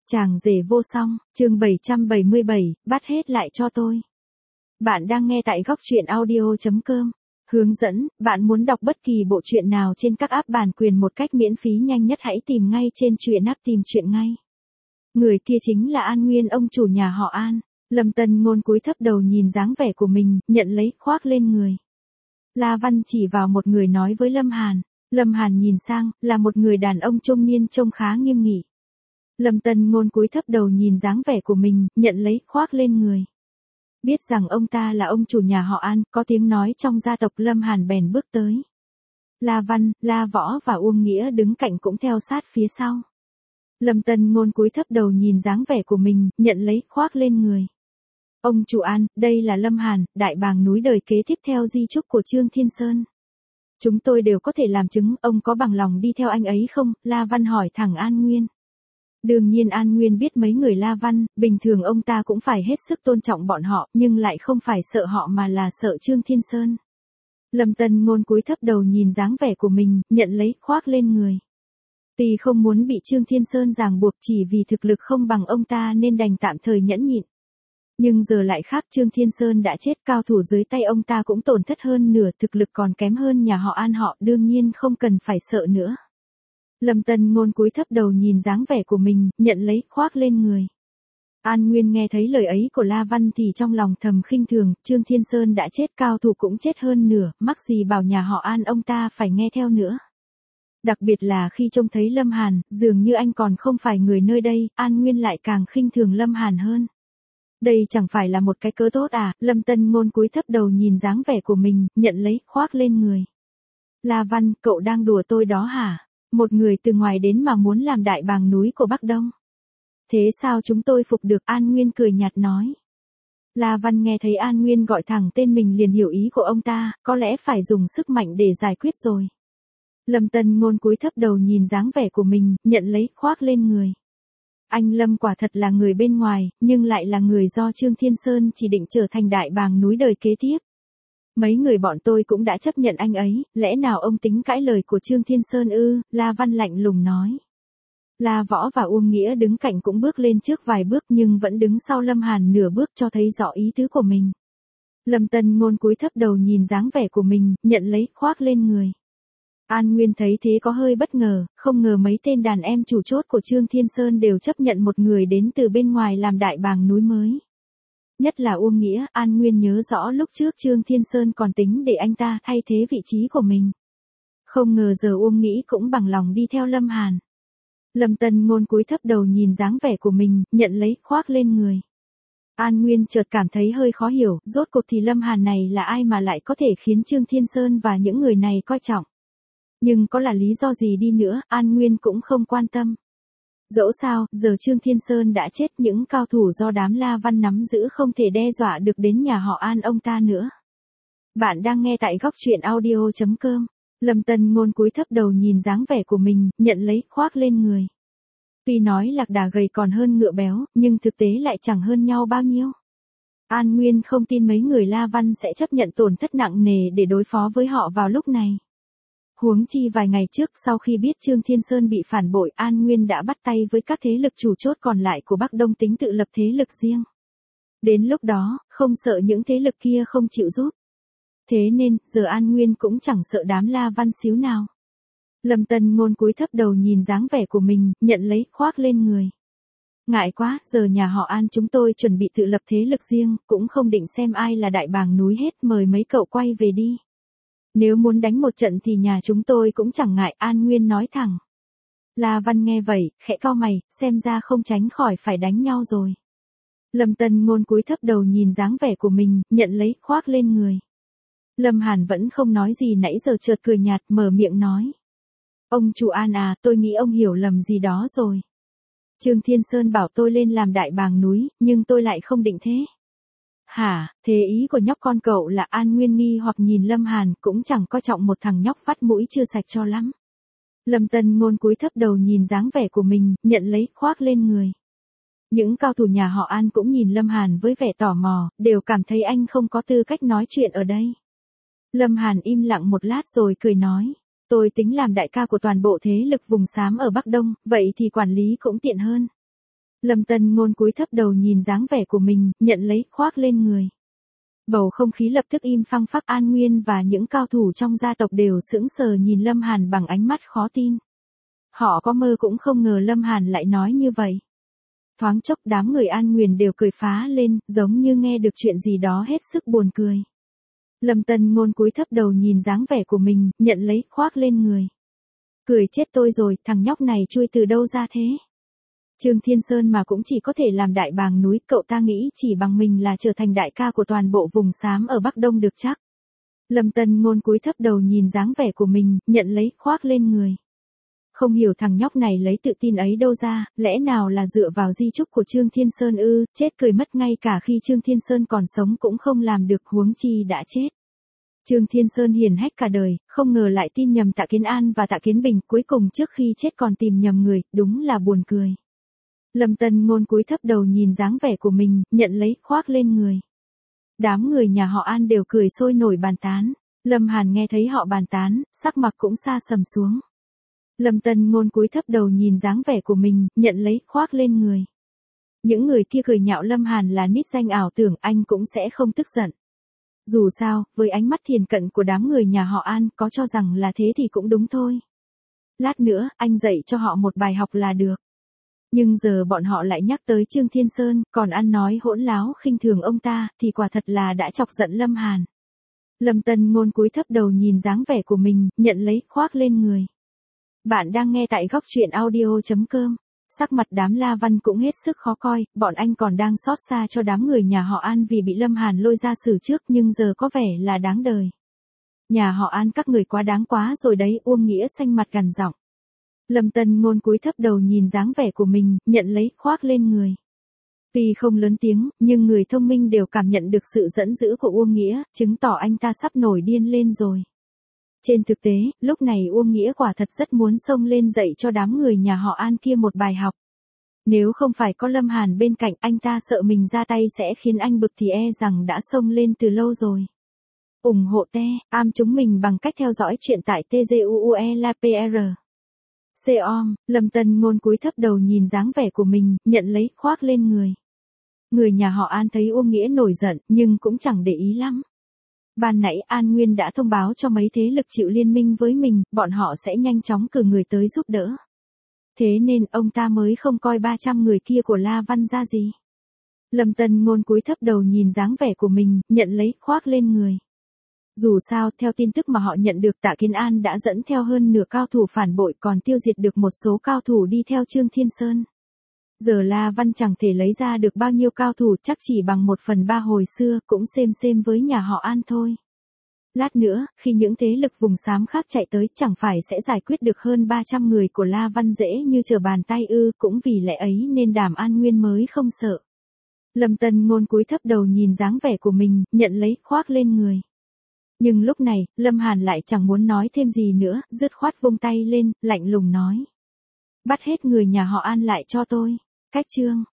Chàng rể vô song, chương 777, bắt hết lại cho tôi. Bạn đang nghe tại góc truyện audio.com. Hướng dẫn, bạn muốn đọc bất kỳ bộ truyện nào trên các app bản quyền một cách miễn phí nhanh nhất hãy tìm ngay trên truyện app tìm truyện ngay. Người kia chính là An Nguyên, ông chủ nhà họ An. Lâm Tân Ngôn cúi thấp đầu nhìn dáng vẻ của mình, nhận lấy khoác lên người. La Văn chỉ vào một người nói với Lâm Hàn. Lâm Hàn nhìn sang, là một người đàn ông trung niên trông khá nghiêm nghị. Lâm Tân Ngôn cúi thấp đầu nhìn dáng vẻ của mình, nhận lấy khoác lên người. Biết rằng ông ta là ông chủ nhà họ An, có tiếng nói trong gia tộc, Lâm Hàn bèn bước tới. La Văn, La Võ và Uông Nghĩa đứng cạnh cũng theo sát phía sau. Lâm Tân Ngôn cúi thấp đầu nhìn dáng vẻ của mình, nhận lấy khoác lên người. Ông chủ An, đây là Lâm Hàn, đại bàng núi đời kế tiếp theo di chúc của Trương Thiên Sơn. Chúng tôi đều có thể làm chứng, ông có bằng lòng đi theo anh ấy không? La Văn hỏi thẳng An Nguyên. Đương nhiên An Nguyên biết mấy người La Văn, bình thường ông ta cũng phải hết sức tôn trọng bọn họ, nhưng lại không phải sợ họ mà là sợ Trương Thiên Sơn. Lâm Tân Ngôn cúi thấp đầu nhìn dáng vẻ của mình, nhận lấy khoác lên người. Tuy không muốn bị Trương Thiên Sơn ràng buộc, chỉ vì thực lực không bằng ông ta nên đành tạm thời nhẫn nhịn. Nhưng giờ lại khác, Trương Thiên Sơn đã chết, cao thủ dưới tay ông ta cũng tổn thất hơn nửa, thực lực còn kém hơn nhà họ An họ, đương nhiên không cần phải sợ nữa. Lâm Tân Ngôn cúi thấp đầu nhìn dáng vẻ của mình, nhận lấy khoác lên người. An Nguyên nghe thấy lời ấy của La Văn thì trong lòng thầm khinh thường, Trương Thiên Sơn đã chết, cao thủ cũng chết hơn nửa, mắc gì bảo nhà họ An ông ta phải nghe theo nữa. Đặc biệt là khi trông thấy Lâm Hàn, dường như anh còn không phải người nơi đây, An Nguyên lại càng khinh thường Lâm Hàn hơn. Đây chẳng phải là một cái cớ tốt à? Lâm Tân Ngôn cúi thấp đầu nhìn dáng vẻ của mình, nhận lấy khoác lên người. La Văn, cậu đang đùa tôi đó hả? Một người từ ngoài đến mà muốn làm đại bàng núi của Bắc Đông. Thế sao chúng tôi phục được? An Nguyên cười nhạt nói. La Văn nghe thấy An Nguyên gọi thẳng tên mình liền hiểu ý của ông ta, có lẽ phải dùng sức mạnh để giải quyết rồi. Lâm Tân Ngôn cúi thấp đầu nhìn dáng vẻ của mình, nhận lấy khoác lên người. Anh Lâm quả thật là người bên ngoài, nhưng lại là người do Trương Thiên Sơn chỉ định trở thành đại bàng núi đời kế tiếp. Mấy người bọn tôi cũng đã chấp nhận anh ấy, lẽ nào ông tính cãi lời của Trương Thiên Sơn ư? La Văn lạnh lùng nói. La Võ và Uông Nghĩa đứng cạnh cũng bước lên trước vài bước nhưng vẫn đứng sau Lâm Hàn nửa bước cho thấy rõ ý tứ của mình. Lâm Tân Ngôn cúi thấp đầu nhìn dáng vẻ của mình, nhận lấy khoác lên người. An Nguyên thấy thế có hơi bất ngờ, không ngờ mấy tên đàn em chủ chốt của Trương Thiên Sơn đều chấp nhận một người đến từ bên ngoài làm đại bàng núi mới. Nhất là Uông Nghĩa, An Nguyên nhớ rõ lúc trước Trương Thiên Sơn còn tính để anh ta thay thế vị trí của mình. Không ngờ giờ Uông Nghĩa cũng bằng lòng đi theo Lâm Hàn. Lâm Tân Ngôn cúi thấp đầu nhìn dáng vẻ của mình, nhận lấy khoác lên người. An Nguyên chợt cảm thấy hơi khó hiểu, rốt cuộc thì Lâm Hàn này là ai mà lại có thể khiến Trương Thiên Sơn và những người này coi trọng. Nhưng có là lý do gì đi nữa, An Nguyên cũng không quan tâm. Dẫu sao, giờ Trương Thiên Sơn đã chết, những cao thủ do đám La Văn nắm giữ không thể đe dọa được đến nhà họ An ông ta nữa. Bạn đang nghe tại góc truyện audio.com. Lâm Tân Ngôn cúi thấp đầu nhìn dáng vẻ của mình, nhận lấy khoác lên người. Tuy nói lạc đà gầy còn hơn ngựa béo, nhưng thực tế lại chẳng hơn nhau bao nhiêu. An Nguyên không tin mấy người La Văn sẽ chấp nhận tổn thất nặng nề để đối phó với họ vào lúc này. Huống chi vài ngày trước sau khi biết Trương Thiên Sơn bị phản bội, An Nguyên đã bắt tay với các thế lực chủ chốt còn lại của Bắc Đông tính tự lập thế lực riêng. Đến lúc đó, không sợ những thế lực kia không chịu giúp. Thế nên, giờ An Nguyên cũng chẳng sợ đám La Văn xíu nào. Lâm Tân Ngôn cúi thấp đầu nhìn dáng vẻ của mình, nhận lấy khoác lên người. Ngại quá, giờ nhà họ An chúng tôi chuẩn bị tự lập thế lực riêng, cũng không định xem ai là đại bàng núi hết, mời mấy cậu quay về đi. Nếu muốn đánh một trận thì nhà chúng tôi cũng chẳng ngại, An Nguyên nói thẳng. La Văn nghe vậy, khẽ cau mày, xem ra không tránh khỏi phải đánh nhau rồi. Lâm Tân Ngôn cúi thấp đầu nhìn dáng vẻ của mình, nhận lấy khoác lên người. Lâm Hàn vẫn không nói gì nãy giờ chợt cười nhạt mở miệng nói. Ông chủ An à, tôi nghĩ ông hiểu lầm gì đó rồi. Trương Thiên Sơn bảo tôi lên làm đại bàng núi, nhưng tôi lại không định thế. Hả, thế ý của nhóc con cậu là? An Nguyên nghi hoặc nhìn Lâm Hàn, cũng chẳng coi trọng một thằng nhóc vắt mũi chưa sạch cho lắm. Lâm Tân Ngôn cúi thấp đầu nhìn dáng vẻ của mình, nhận lấy khoác lên người. Những cao thủ nhà họ An cũng nhìn Lâm Hàn với vẻ tò mò, đều cảm thấy anh không có tư cách nói chuyện ở đây. Lâm Hàn im lặng một lát rồi cười nói. Tôi tính làm đại ca của toàn bộ thế lực vùng xám ở Bắc Đông, vậy thì quản lý cũng tiện hơn. Lâm Tân Ngôn cúi thấp đầu nhìn dáng vẻ của mình, nhận lấy, khoác lên người. Bầu không khí lập tức im phăng phắc. An Nguyên và những cao thủ trong gia tộc đều sững sờ nhìn Lâm Hàn bằng ánh mắt khó tin. Họ có mơ cũng không ngờ Lâm Hàn lại nói như vậy. Thoáng chốc đám người An Nguyên đều cười phá lên, giống như nghe được chuyện gì đó hết sức buồn cười. Lâm Tân Ngôn cúi thấp đầu nhìn dáng vẻ của mình, nhận lấy, khoác lên người. Cười chết tôi rồi, thằng nhóc này chui từ đâu ra thế? Trương Thiên Sơn mà cũng chỉ có thể làm đại bàng núi, cậu ta nghĩ chỉ bằng mình là trở thành đại ca của toàn bộ vùng xám ở Bắc Đông được chắc. Lâm Tân Ngôn cúi thấp đầu nhìn dáng vẻ của mình, nhận lấy, khoác lên người. Không hiểu thằng nhóc này lấy tự tin ấy đâu ra, lẽ nào là dựa vào di chúc của Trương Thiên Sơn ư? Chết cười mất, ngay cả khi Trương Thiên Sơn còn sống cũng không làm được, huống chi đã chết. Trương Thiên Sơn hiền hách cả đời, không ngờ lại tin nhầm Tạ Kiến An và Tạ Kiến Bình, cuối cùng trước khi chết còn tìm nhầm người, đúng là buồn cười. Lâm Tân Ngôn cúi thấp đầu nhìn dáng vẻ của mình, nhận lấy, khoác lên người. Đám người nhà họ An đều cười sôi nổi bàn tán. Lâm Hàn nghe thấy họ bàn tán, sắc mặt cũng sa sầm xuống. Lâm Tân Ngôn cúi thấp đầu nhìn dáng vẻ của mình, nhận lấy, khoác lên người. Những người kia cười nhạo Lâm Hàn là nít danh ảo tưởng, anh cũng sẽ không tức giận. Dù sao, với ánh mắt thiền cận của đám người nhà họ An, có cho rằng là thế thì cũng đúng thôi. Lát nữa, anh dạy cho họ một bài học là được. Nhưng giờ bọn họ lại nhắc tới Trương Thiên Sơn, còn ăn nói hỗn láo khinh thường ông ta, thì quả thật là đã chọc giận Lâm Hàn. Lâm Tân Ngôn cúi thấp đầu nhìn dáng vẻ của mình, nhận lấy, khoác lên người. Bạn đang nghe tại góc truyện audio.com. Sắc mặt đám La Văn cũng hết sức khó coi, bọn anh còn đang xót xa cho đám người nhà họ An vì bị Lâm Hàn lôi ra xử trước, nhưng giờ có vẻ là đáng đời. Nhà họ An các người quá đáng quá rồi đấy, Uông Nghĩa xanh mặt gằn giọng. Lâm Tân Ngôn cúi thấp đầu nhìn dáng vẻ của mình, nhận lấy, khoác lên người. Tuy không lớn tiếng, nhưng người thông minh đều cảm nhận được sự giận dữ của Uông Nghĩa, chứng tỏ anh ta sắp nổi điên lên rồi. Trên thực tế, lúc này Uông Nghĩa quả thật rất muốn xông lên dạy cho đám người nhà họ An kia một bài học. Nếu không phải có Lâm Hàn bên cạnh, anh ta sợ mình ra tay sẽ khiến anh bực thì e rằng đã xông lên từ lâu rồi. ủng hộ am chúng mình bằng cách theo dõi chuyện tại TGUULAPR. Seom, Lâm Tân Ngôn cúi thấp đầu nhìn dáng vẻ của mình, nhận lấy, khoác lên người. Người nhà họ An thấy Uông Nghĩa nổi giận, nhưng cũng chẳng để ý lắm. Ban nãy An Nguyên đã thông báo cho mấy thế lực chịu liên minh với mình, bọn họ sẽ nhanh chóng cử người tới giúp đỡ. Thế nên ông ta mới không coi 300 người kia của La Văn ra gì. Lâm Tân Ngôn cúi thấp đầu nhìn dáng vẻ của mình, nhận lấy, khoác lên người. Dù sao, theo tin tức mà họ nhận được, Tạ Kiến An đã dẫn theo hơn nửa cao thủ phản bội, còn tiêu diệt được một số cao thủ đi theo Trương Thiên Sơn. Giờ La Văn chẳng thể lấy ra được bao nhiêu cao thủ, chắc chỉ bằng 1/3 hồi xưa, cũng xem với nhà họ An thôi. Lát nữa, khi những thế lực vùng xám khác chạy tới, chẳng phải sẽ giải quyết được hơn 300 người của La Văn dễ như trở bàn tay ư? Cũng vì lẽ ấy nên Đàm An Nguyên mới không sợ. Lâm Tân Ngôn cúi thấp đầu nhìn dáng vẻ của mình, nhận lấy, khoác lên người. Nhưng lúc này, Lâm Hàn lại chẳng muốn nói thêm gì nữa, dứt khoát vung tay lên, lạnh lùng nói. Bắt hết người nhà họ An lại cho tôi. Cách chương